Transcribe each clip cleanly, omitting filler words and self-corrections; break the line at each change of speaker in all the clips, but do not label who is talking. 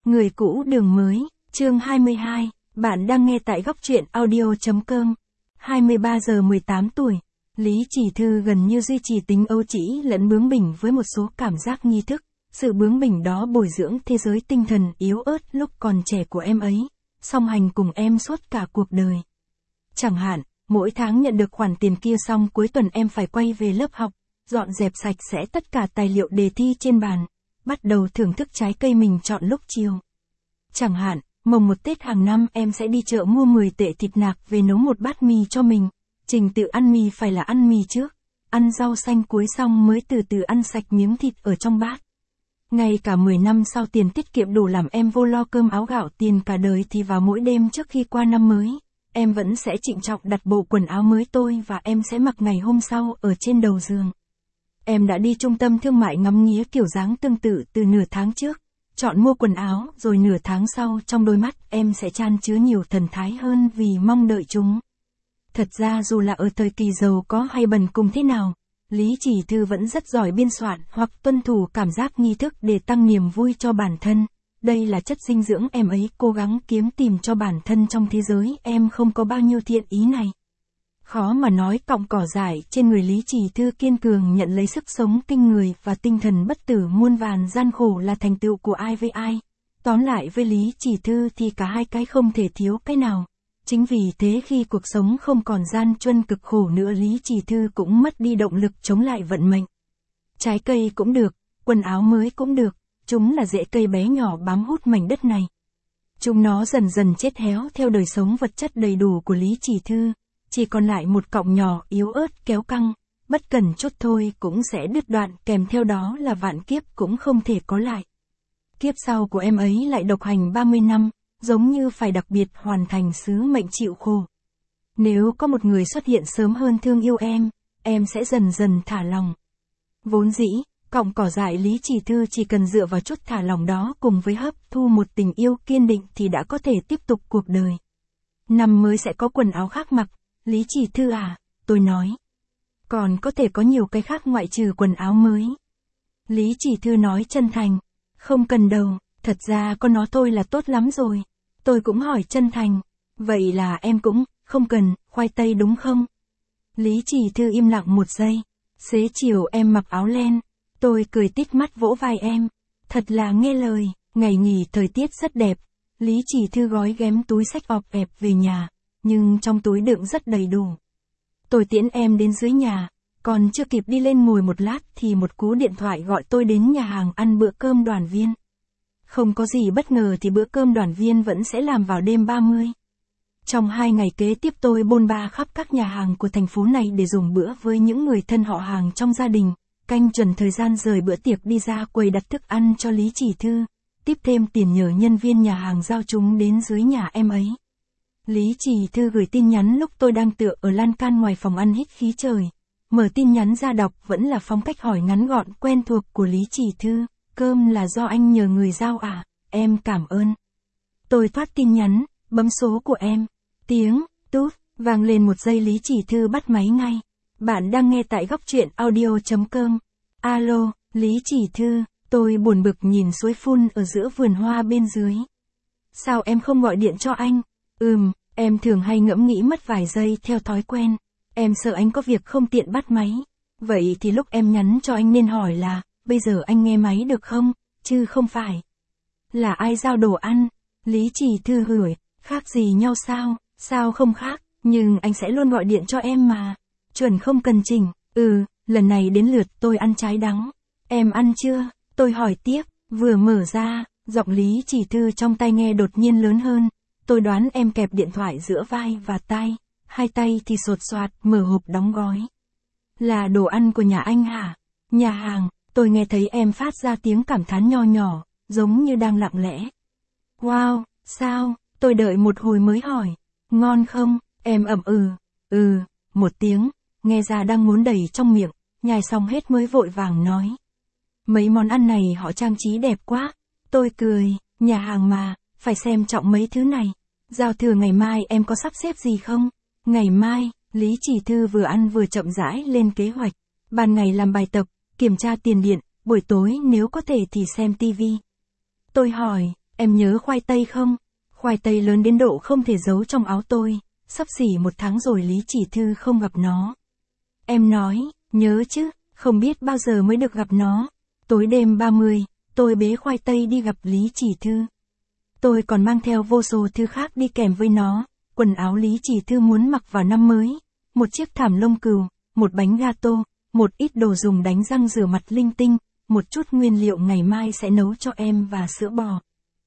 Người cũ đường mới, chương 22, bạn đang nghe tại góc truyện audio.com. 23 giờ 18 tuổi, Lý Chỉ Thư gần như duy trì tính ấu trĩ lẫn bướng bỉnh với một số cảm giác nghi thức. Sự bướng bỉnh đó bồi dưỡng thế giới tinh thần yếu ớt lúc còn trẻ của em ấy, song hành cùng em suốt cả cuộc đời. Chẳng hạn, mỗi tháng nhận được khoản tiền kia xong cuối tuần em phải quay về lớp học, dọn dẹp sạch sẽ tất cả tài liệu đề thi trên bàn, bắt đầu thưởng thức trái cây mình chọn lúc chiều. Chẳng hạn, mồng 1 Tết hàng năm em sẽ đi chợ mua 10 tệ thịt nạc về nấu một bát mì cho mình. Trình tự ăn mì phải là ăn mì trước, ăn rau xanh cuối xong mới từ từ ăn sạch miếng thịt ở trong bát. Ngay cả 10 năm sau tiền tiết kiệm đủ làm em vô lo cơm áo gạo tiền cả đời thì vào mỗi đêm trước khi qua năm mới, em vẫn sẽ trịnh trọng đặt bộ quần áo mới tôi và em sẽ mặc ngày hôm sau ở trên đầu giường. Em đã đi trung tâm thương mại ngắm nghía kiểu dáng tương tự từ nửa tháng trước, chọn mua quần áo rồi nửa tháng sau trong đôi mắt em sẽ chan chứa nhiều thần thái hơn vì mong đợi chúng. Thật ra dù là ở thời kỳ giàu có hay bần cùng thế nào, Lý Chỉ Thư vẫn rất giỏi biên soạn hoặc tuân thủ cảm giác nghi thức để tăng niềm vui cho bản thân. Đây là chất dinh dưỡng em ấy cố gắng kiếm tìm cho bản thân trong thế giới em không có bao nhiêu thiện ý này. Khó mà nói cọng cỏ dại trên người Lý Chỉ Thư kiên cường nhận lấy sức sống kinh người và tinh thần bất tử muôn vàn gian khổ là thành tựu của ai với ai. Tóm lại với Lý Chỉ Thư thì cả hai cái không thể thiếu cái nào. Chính vì thế khi cuộc sống không còn gian truân cực khổ nữa Lý Chỉ Thư cũng mất đi động lực chống lại vận mệnh. Trái cây cũng được, quần áo mới cũng được, chúng là rễ cây bé nhỏ bám hút mảnh đất này. Chúng nó dần dần chết héo theo đời sống vật chất đầy đủ của Lý Chỉ Thư. Chỉ còn lại một cọng nhỏ yếu ớt kéo căng, bất cần chút thôi cũng sẽ đứt đoạn, kèm theo đó là vạn kiếp cũng không thể có lại. Kiếp sau của em ấy lại độc hành 30 năm, giống như phải đặc biệt hoàn thành sứ mệnh chịu khổ. Nếu có một người xuất hiện sớm hơn thương yêu em sẽ dần dần thả lòng. Vốn dĩ, cọng cỏ dại Lý Chỉ Thư chỉ cần dựa vào chút thả lòng đó cùng với hấp thu một tình yêu kiên định thì đã có thể tiếp tục cuộc đời. Năm mới sẽ có quần áo khác mặc. Lý Chỉ Thư à, tôi nói. Còn có thể có nhiều cái khác ngoại trừ quần áo mới. Lý Chỉ Thư nói chân thành. Không cần đâu, thật ra có nó thôi là tốt lắm rồi. Tôi cũng hỏi chân thành. Vậy là em cũng, không cần, khoai tây đúng không? Lý Chỉ Thư im lặng một giây. Xế chiều em mặc áo len. Tôi cười tít mắt vỗ vai em. Thật là nghe lời, ngày nghỉ thời tiết rất đẹp. Lý Chỉ Thư gói ghém túi xách ọp ẹp về nhà. Nhưng trong túi đựng rất đầy đủ. Tôi tiễn em đến dưới nhà, còn chưa kịp đi lên ngồi một lát thì một cú điện thoại gọi tôi đến nhà hàng ăn bữa cơm đoàn viên. Không có gì bất ngờ thì bữa cơm đoàn viên vẫn sẽ làm vào đêm 30. Trong 2 ngày kế tiếp tôi bôn ba khắp các nhà hàng của thành phố này để dùng bữa với những người thân họ hàng trong gia đình, canh chuẩn thời gian rời bữa tiệc đi ra quầy đặt thức ăn cho Lý Chỉ Thư, tiếp thêm tiền nhờ nhân viên nhà hàng giao chúng đến dưới nhà em ấy. Lý Chỉ Thư gửi tin nhắn lúc tôi đang tựa ở lan can ngoài phòng ăn hít khí trời. Mở tin nhắn ra đọc vẫn là phong cách hỏi ngắn gọn quen thuộc của Lý Chỉ Thư. Cơm là do anh nhờ người giao à? Em cảm ơn. Tôi thoát tin nhắn, bấm số của em. Tiếng, tút, vang lên một giây Lý Chỉ Thư bắt máy ngay. Bạn đang nghe tại góc truyện audio.com. Alo, Lý Chỉ Thư, tôi buồn bực nhìn suối phun ở giữa vườn hoa bên dưới. Sao em không gọi điện cho anh? Em thường hay ngẫm nghĩ mất vài giây theo thói quen. Em sợ anh có việc không tiện bắt máy. Vậy thì lúc em nhắn cho anh nên hỏi là, bây giờ anh nghe máy được không? Chứ không phải là ai giao đồ ăn. Lý Chỉ Thư hỏi, khác gì nhau sao? Sao không khác, nhưng anh sẽ luôn gọi điện cho em mà. Chuẩn không cần chỉnh. Lần này đến lượt tôi ăn trái đắng. Em ăn chưa? Tôi hỏi tiếp, vừa mở ra, giọng Lý Chỉ Thư trong tai nghe đột nhiên lớn hơn. Tôi đoán em kẹp điện thoại giữa vai và tai, hai tay thì sột soạt mở hộp đóng gói. Là đồ ăn của nhà anh hả? Nhà hàng, tôi nghe thấy em phát ra tiếng cảm thán nho nhỏ, giống như đang lặng lẽ. Wow, sao? Tôi đợi một hồi mới hỏi. Ngon không? Em ậm một tiếng, nghe ra đang muốn đầy trong miệng, nhai xong hết mới vội vàng nói. Mấy món ăn này họ trang trí đẹp quá. Tôi cười, nhà hàng mà, phải xem trọng mấy thứ này. Giao thừa ngày mai em có sắp xếp gì không? Ngày mai, Lý Chỉ Thư vừa ăn vừa chậm rãi lên kế hoạch. Ban ngày làm bài tập, kiểm tra tiền điện, buổi tối nếu có thể thì xem tivi. Tôi hỏi, Em nhớ khoai tây không? Khoai tây lớn đến độ không thể giấu trong áo tôi, sắp xỉ 1 tháng rồi Lý Chỉ Thư không gặp nó. Em nói, nhớ chứ, không biết bao giờ mới được gặp nó. Tối đêm 30, tôi bế khoai tây đi gặp Lý Chỉ Thư. Tôi còn mang theo vô số thứ khác đi kèm với nó, quần áo Lý Chỉ Thư muốn mặc vào năm mới, một chiếc thảm lông cừu, một bánh gato, một ít đồ dùng đánh răng rửa mặt linh tinh, một chút nguyên liệu ngày mai sẽ nấu cho em và sữa bò.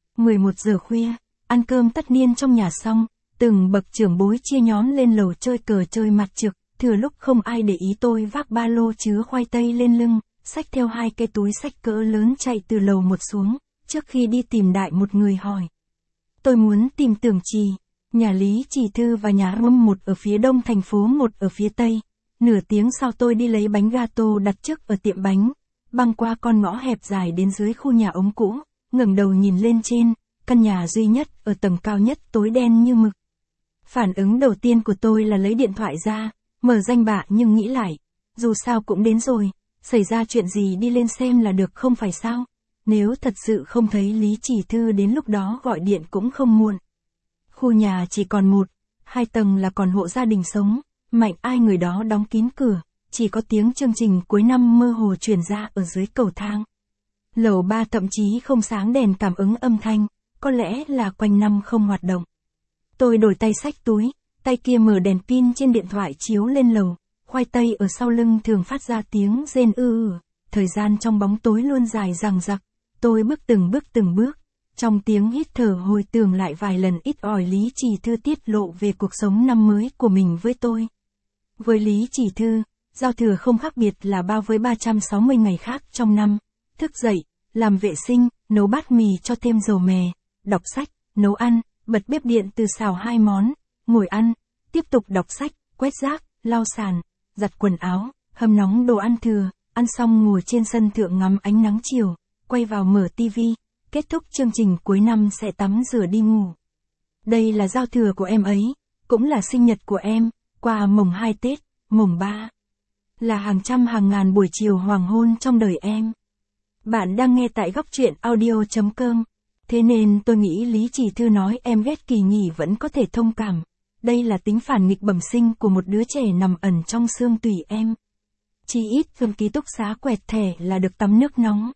11 giờ khuya, ăn cơm tất niên trong nhà xong, từng bậc trưởng bối chia nhóm lên lầu chơi cờ chơi mặt trược, thừa lúc không ai để ý tôi vác ba lô chứa khoai tây lên lưng, xách theo 2 cái túi xách cỡ lớn chạy từ lầu 1 xuống, trước khi đi tìm đại một người hỏi. Tôi muốn tìm Tưởng Trì, nhà Lý Chỉ Thư và nhà Rôm, một ở phía đông thành phố, một ở phía tây. Nửa tiếng sau tôi đi lấy bánh gato đặt trước ở tiệm bánh, băng qua con ngõ hẹp dài đến dưới khu nhà ống cũ, ngẩng đầu nhìn lên trên, căn nhà duy nhất ở tầng cao nhất tối đen như mực. Phản ứng đầu tiên của tôi là lấy điện thoại ra, mở danh bạ, nhưng nghĩ lại, dù sao cũng đến rồi, xảy ra chuyện gì đi lên xem là được không phải sao? Nếu thật sự không thấy Lý Chỉ Thư đến lúc đó gọi điện cũng không muộn. Khu nhà chỉ còn 1, 2 tầng là còn hộ gia đình sống, mạnh ai người đó đóng kín cửa, chỉ có tiếng chương trình cuối năm mơ hồ truyền ra ở dưới cầu thang. Lầu 3 thậm chí không sáng đèn cảm ứng âm thanh, có lẽ là quanh năm không hoạt động. Tôi đổi tay xách túi, tay kia mở đèn pin trên điện thoại chiếu lên lầu, khoai tây ở sau lưng thường phát ra tiếng rên ư. Thời gian trong bóng tối luôn dài dằng dặc, tôi bước từng bước, trong tiếng hít thở hồi tưởng lại vài lần ít ỏi Lý Chỉ Thư tiết lộ về cuộc sống năm mới của mình với tôi. Với Lý Chỉ Thư, giao thừa không khác biệt là bao với 360 ngày khác trong năm. Thức dậy, làm vệ sinh, nấu bát mì cho thêm dầu mè, đọc sách, nấu ăn, bật bếp điện từ xào 2 món, ngồi ăn, tiếp tục đọc sách, quét rác, lau sàn, giặt quần áo, hâm nóng đồ ăn thừa, ăn xong ngồi trên sân thượng ngắm ánh nắng chiều, quay vào mở tivi, kết thúc chương trình cuối năm sẽ tắm rửa đi ngủ. Đây là giao thừa của em ấy, cũng là sinh nhật của em, qua mồng 2 Tết, mồng 3. Là hàng trăm hàng ngàn buổi chiều hoàng hôn trong đời em. Bạn đang nghe tại góc truyện audio.com. Thế nên tôi nghĩ Lý Chỉ Thư nói em ghét kỳ nghỉ vẫn có thể thông cảm. Đây là tính phản nghịch bẩm sinh của một đứa trẻ nằm ẩn trong xương tủy em. Chỉ ít trong ký túc xá quẹt thẻ là được tắm nước nóng.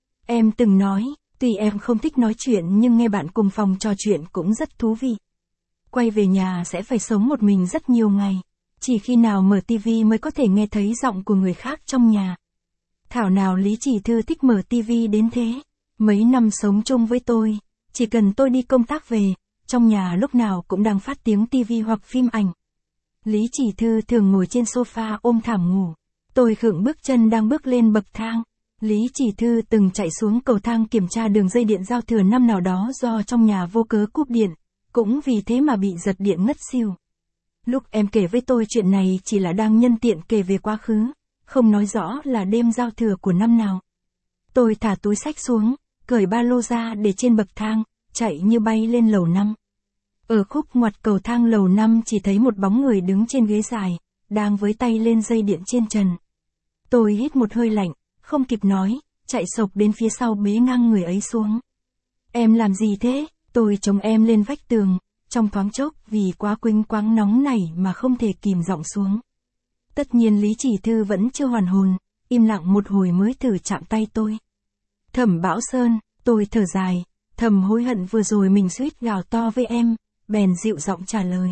Em từng nói, tuy em không thích nói chuyện nhưng nghe bạn cùng phòng trò chuyện cũng rất thú vị. Quay về nhà sẽ phải sống một mình rất nhiều ngày. Chỉ khi nào mở tivi mới có thể nghe thấy giọng của người khác trong nhà. Thảo nào Lý Chỉ Thư thích mở tivi đến thế. Mấy năm sống chung với tôi, chỉ cần tôi đi công tác về, trong nhà lúc nào cũng đang phát tiếng tivi hoặc phim ảnh. Lý Chỉ Thư thường ngồi trên sofa ôm thảm ngủ. Tôi khựng bước chân đang bước lên bậc thang. Lý Chỉ Thư từng chạy xuống cầu thang kiểm tra đường dây điện giao thừa năm nào đó do trong nhà vô cớ cúp điện, cũng vì thế mà bị giật điện ngất xỉu. Lúc em kể với tôi chuyện này chỉ là đang nhân tiện kể về quá khứ, không nói rõ là đêm giao thừa của năm nào. Tôi thả túi xách xuống, cởi ba lô ra để trên bậc thang, chạy như bay lên lầu 5. Ở khúc ngoặt cầu thang lầu 5 chỉ thấy một bóng người đứng trên ghế dài, đang với tay lên dây điện trên trần. Tôi hít một hơi lạnh, không kịp nói, chạy sộc đến phía sau bế ngang người ấy xuống. Em làm gì thế? Tôi chống em lên vách tường, trong thoáng chốc vì quá quĩnh quáng nóng nảy mà không thể kìm giọng xuống. Tất nhiên Lý Chỉ Thư vẫn chưa hoàn hồn, im lặng một hồi mới thử chạm tay tôi. Thẩm Bảo Sơn, tôi thở dài, thầm hối hận vừa rồi mình suýt gào to với em, bèn dịu giọng trả lời.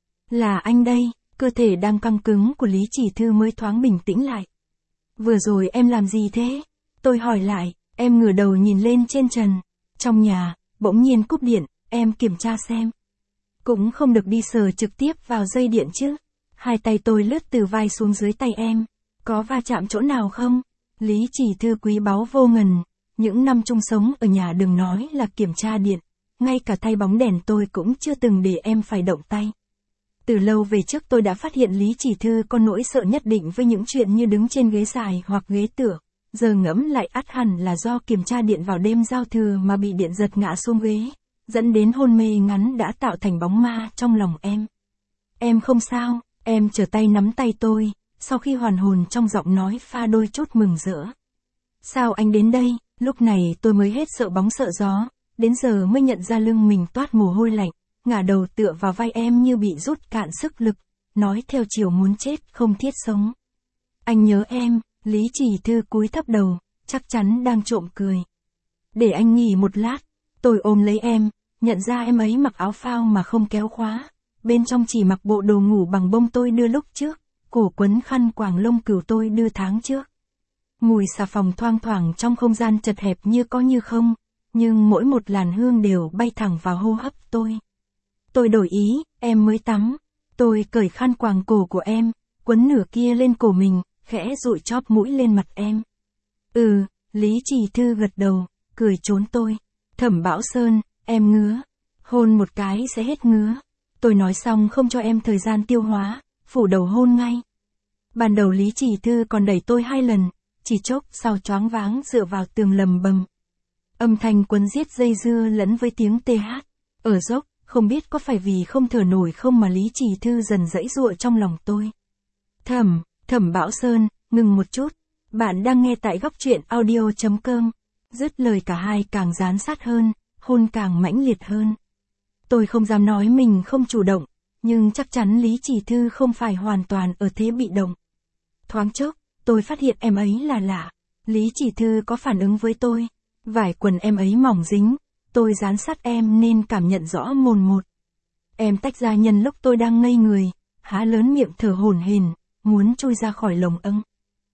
Là anh đây, cơ thể đang căng cứng của Lý Chỉ Thư mới thoáng bình tĩnh lại. Vừa rồi em làm gì thế? Tôi hỏi lại, em ngửa đầu nhìn lên trên trần. Trong nhà, bỗng nhiên cúp điện, em kiểm tra xem. Cũng không được đi sờ trực tiếp vào dây điện chứ. Hai tay tôi lướt từ vai xuống dưới tay em. Có va chạm chỗ nào không? Lý Chỉ Thư quý báu vô ngần. Những năm chung sống ở nhà đừng nói là kiểm tra điện. Ngay cả thay bóng đèn tôi cũng chưa từng để em phải động tay. Từ lâu về trước tôi đã phát hiện Lý Chỉ Thư có nỗi sợ nhất định với những chuyện như đứng trên ghế dài hoặc ghế tựa. Giờ ngẫm lại ắt hẳn là do kiểm tra điện vào đêm giao thừa mà bị điện giật ngã xuống ghế, dẫn đến hôn mê ngắn đã tạo thành bóng ma trong lòng em. Em không sao, em trở tay nắm tay tôi, sau khi hoàn hồn trong giọng nói pha đôi chút mừng rỡ. Sao anh đến đây? Lúc này tôi mới hết sợ bóng sợ gió, đến giờ mới nhận ra lưng mình toát mồ hôi lạnh, ngả đầu tựa vào vai em như bị rút cạn sức lực, nói theo chiều muốn chết không thiết sống. Anh nhớ em, Lý Chỉ Thư cúi thấp đầu, chắc chắn đang trộm cười. Để anh nghỉ một lát, tôi ôm lấy em, nhận ra em ấy mặc áo phao mà không kéo khóa, bên trong chỉ mặc bộ đồ ngủ bằng bông tôi đưa lúc trước, cổ quấn khăn quàng lông cừu tôi đưa tháng trước. Mùi xà phòng thoang thoảng trong không gian chật hẹp như có như không, nhưng mỗi một làn hương đều bay thẳng vào hô hấp tôi. Tôi đổi ý, em mới tắm. Tôi cởi khăn quàng cổ của em, quấn nửa kia lên cổ mình, khẽ dụi chóp mũi lên mặt em. Lý Chỉ Thư gật đầu, cười trốn tôi. Thẩm Bảo Sơn, em ngứa. Hôn một cái sẽ hết ngứa. Tôi nói xong không cho em thời gian tiêu hóa, phủ đầu hôn ngay. Ban đầu Lý Chỉ Thư còn đẩy tôi 2 lần, chỉ chốc sau choáng váng dựa vào tường lầm bầm. Âm thanh quấn giết dây dưa lẫn với tiếng tê hát. Ở dốc, không biết có phải vì không thở nổi không mà Lý Chỉ Thư dần dãy giụa trong lòng tôi. Thẩm Bảo Sơn, ngừng một chút. Bạn đang nghe tại góc truyện audio.com. Dứt lời cả hai càng dán sát hơn, hôn càng mãnh liệt hơn. Tôi không dám nói mình không chủ động, nhưng chắc chắn Lý Chỉ Thư không phải hoàn toàn ở thế bị động. Thoáng chốc, tôi phát hiện em ấy là lạ. Lý Chỉ Thư có phản ứng với tôi. Vải quần em ấy mỏng dính, tôi dán sát em nên cảm nhận rõ mồn một. Em tách ra nhân lúc tôi đang ngây người, há lớn miệng thở hổn hển, muốn chui ra khỏi lồng âng.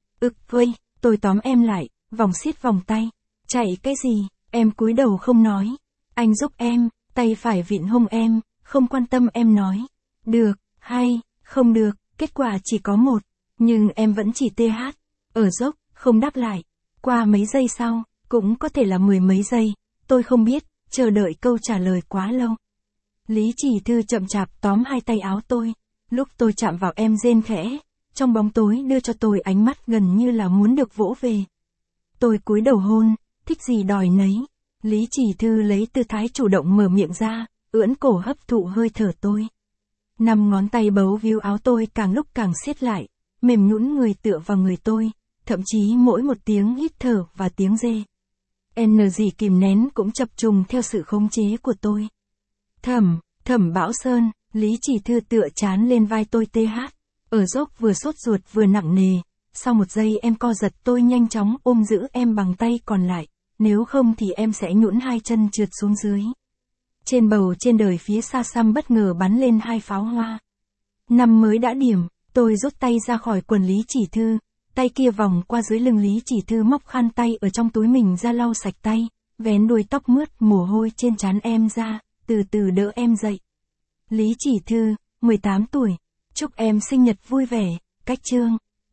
Tôi tóm em lại, vòng siết vòng tay. Chạy cái gì, em cúi đầu không nói. Anh giúp em, tay phải vịn hông em, không quan tâm em nói. Được, hay, không được, kết quả chỉ có một. Nhưng em vẫn chỉ tê hát. Ở dốc, không đáp lại. Qua mấy giây sau, cũng có thể là 10 mấy giây, tôi không biết, chờ đợi câu trả lời quá lâu. Lý Chỉ Thư chậm chạp tóm 2 tay áo tôi. Lúc tôi chạm vào em rên khẽ, trong bóng tối đưa cho tôi ánh mắt gần như là muốn được vỗ về. Tôi cúi đầu hôn, thích gì đòi nấy. Lý Chỉ Thư lấy tư thái chủ động mở miệng ra, ưỡn cổ hấp thụ hơi thở tôi. 5 ngón tay bấu víu áo tôi càng lúc càng siết lại, mềm nhũn người tựa vào người tôi, thậm chí mỗi một tiếng hít thở và tiếng rê. Gì kìm nén cũng chập trùng theo sự khống chế của tôi. Thẩm Bảo Sơn, Lý Chỉ Thư tựa chán lên vai tôi tê hát. Ở dốc vừa sốt ruột vừa nặng nề. Sau một giây em co giật tôi nhanh chóng ôm giữ em bằng tay còn lại. Nếu không thì em sẽ nhũn 2 chân trượt xuống dưới. Trên bầu trên đời phía xa xăm bất ngờ bắn lên 2 pháo hoa. Năm mới đã điểm, tôi rút tay ra khỏi quần Lý Chỉ Thư. Tay kia vòng qua dưới lưng Lý Chỉ Thư móc khăn tay ở trong túi mình ra lau sạch tay, vén đuôi tóc mướt mồ hôi trên trán em ra, từ từ đỡ em dậy. Lý Chỉ Thư, 18 tuổi, chúc em sinh nhật vui vẻ, cách chương.